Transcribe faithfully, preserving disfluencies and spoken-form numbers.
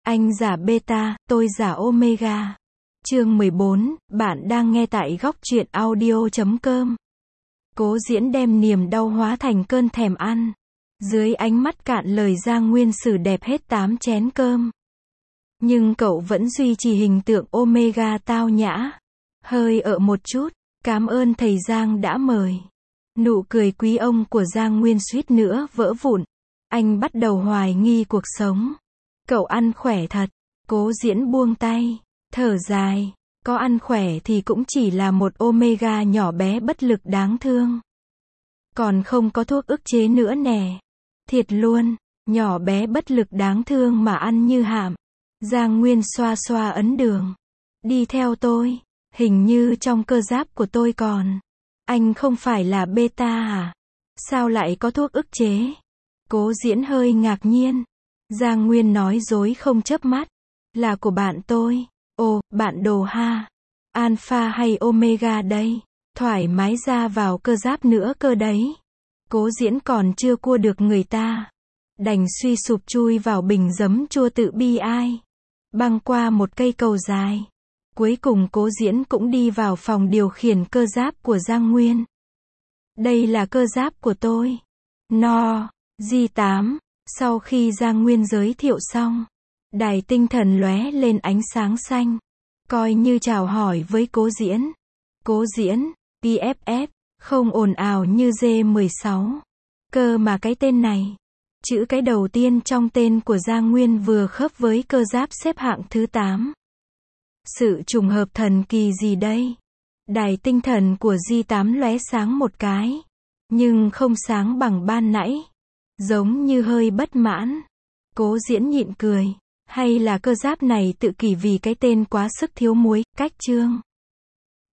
Anh giả beta, tôi giả omega. Chương mười bốn, bạn đang nghe tại góc truyện audio chấm com. Cố Diễn đem niềm đau hóa thành cơn thèm ăn. Dưới ánh mắt cạn lời Giang Nguyên Sử đẹp hết tám chén cơm. Nhưng cậu vẫn duy trì hình tượng omega tao nhã. Hơi ợ một chút, cảm ơn thầy Giang đã mời. Nụ cười quý ông của Giang Nguyên suýt nữa vỡ vụn. Anh bắt đầu hoài nghi cuộc sống. Cậu ăn khỏe thật. Cố Diễn buông tay, thở dài. Có ăn khỏe thì cũng chỉ là một omega nhỏ bé bất lực đáng thương. Còn không có thuốc ức chế nữa nè. Thiệt luôn, nhỏ bé bất lực đáng thương mà ăn như hạm. Giang Nguyên xoa xoa ấn đường. Đi theo tôi, hình như trong cơ giáp của tôi còn. Anh không phải là beta à? Sao lại có thuốc ức chế? Cố Diễn hơi ngạc nhiên. Giang Nguyên nói dối không chớp mắt. Là của bạn tôi. Ồ, bạn đồ ha. Alpha hay omega đây? Thoải mái ra vào cơ giáp nữa cơ đấy. Cố Diễn còn chưa cua được người ta. Đành suy sụp chui vào bình giấm chua tự bi ai. Băng qua một cây cầu dài. Cuối cùng Cố Diễn cũng đi vào phòng điều khiển cơ giáp của Giang Nguyên. Đây là cơ giáp của tôi. No, G tám. Sau khi Giang Nguyên giới thiệu xong, đài tinh thần lóe lên ánh sáng xanh. Coi như chào hỏi với Cố Diễn. Cố Diễn, pê ép ép, không ồn ào như G mười sáu. Cơ mà cái tên này. Chữ cái đầu tiên trong tên của Giang Nguyên vừa khớp với cơ giáp xếp hạng thứ tám. Sự trùng hợp thần kỳ gì đây? Đài tinh thần của G tám lóe sáng một cái. Nhưng không sáng bằng ban nãy. Giống như hơi bất mãn. Cố Diễn nhịn cười. Hay là cơ giáp này tự kỷ vì cái tên quá sức thiếu muối, cách chương.